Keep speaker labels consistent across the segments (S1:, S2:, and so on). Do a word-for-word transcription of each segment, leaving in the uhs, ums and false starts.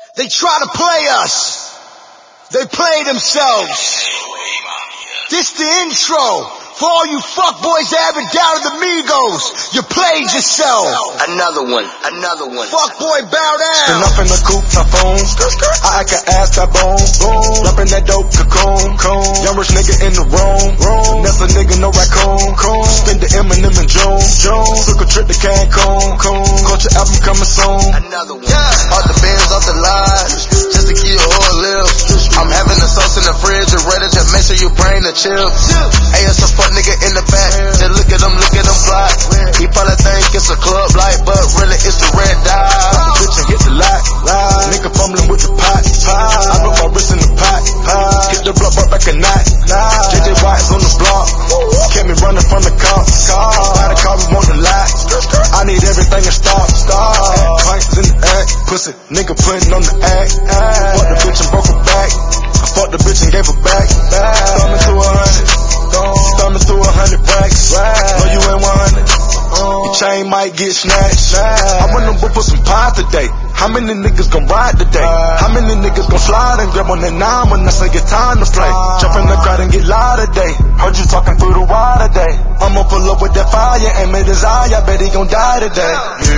S1: They try to play us. They play themselves. This the intro. For all you fuckboys that haven't doubted the Migos, you played yourself.
S2: Another one, another one.
S1: Fuckboy, bow down.
S3: Spin up in the coupe, top phone. I act an ass, that bone. Boom. Rapping that dope, cocoon. Young rich nigga in the room. That's a nigga, no raccoon. Spin the Eminem and June. Took a trip to Cancun. Culture album coming soon.
S2: Another one. Yeah. Off the bands, off the lines, just to keep your whole live. I'm having the sauce in the fridge, and ready to make sure you bring the chips. Hey, it's a fuck nigga in the back, just look at him, look at him fly. He probably think it's a club light, but really it's the red dye.
S3: The bitch and hit the light, nigga fumbling with the pot. I put my wrist in the pot, hit the block, brought back a knot. J J Watt's on the block, kept me running from the cops. Buy the car, we want the lot. I need everything to stop. Pints in the act, pussy nigga putting on the act. Fuck the bitch and broke her back. I fucked the bitch and gave her back. Thumb into a hundred. Thumbing through a hundred racks. No, you ain't one hundred. Your chain might get snatched. I run the book for some pie today. How many niggas gon' ride today? How many niggas gon' slide and grab on that nine when I say it's time to play? Jump in the crowd and get loud today. Heard you talking through the wire today. I'ma pull up with that fire and make his eye. I bet he gon' die today.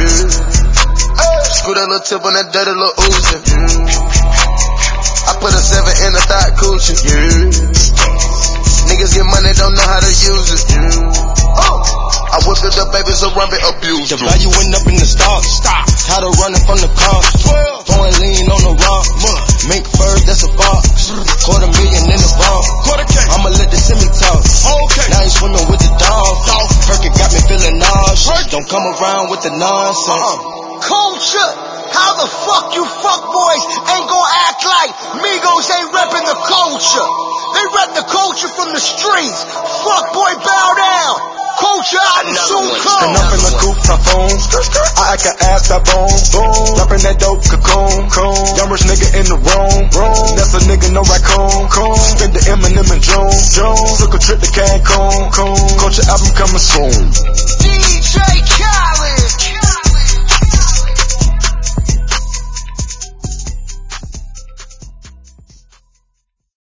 S2: Yeah. Screw that little tip on that dirty little Uzi. Yeah. I put a seven in the thigh coochie. Yeah. Niggas get money, don't know how to use it. Yeah. Oh. I whipped it up, baby, so run it, abuse
S3: The value went up in the stock. Stop. Had her running from the car. Throwing lean on the rock. Mink fur, that's a fox. Quarter million in the vault. I'ma let the semi talk. Okay. Now he's swimming with the dog. Perky got me feeling nauseous. Don't come around with the nonsense.
S1: Culture. How the fuck you fuckboys ain't gonna act like Migos ain't repping the culture? They rep the culture from the streets. Fuckboy, bow down. Culture album soon come.
S3: Spin up in the coupe, top phone. I act an ass, that bone. Boom. Rapping that dope, cocoon. Young rich nigga in the room. That's a nigga, no raccoon. Spin the Eminem and June. Took a trip to Cancun. Culture album coming soon.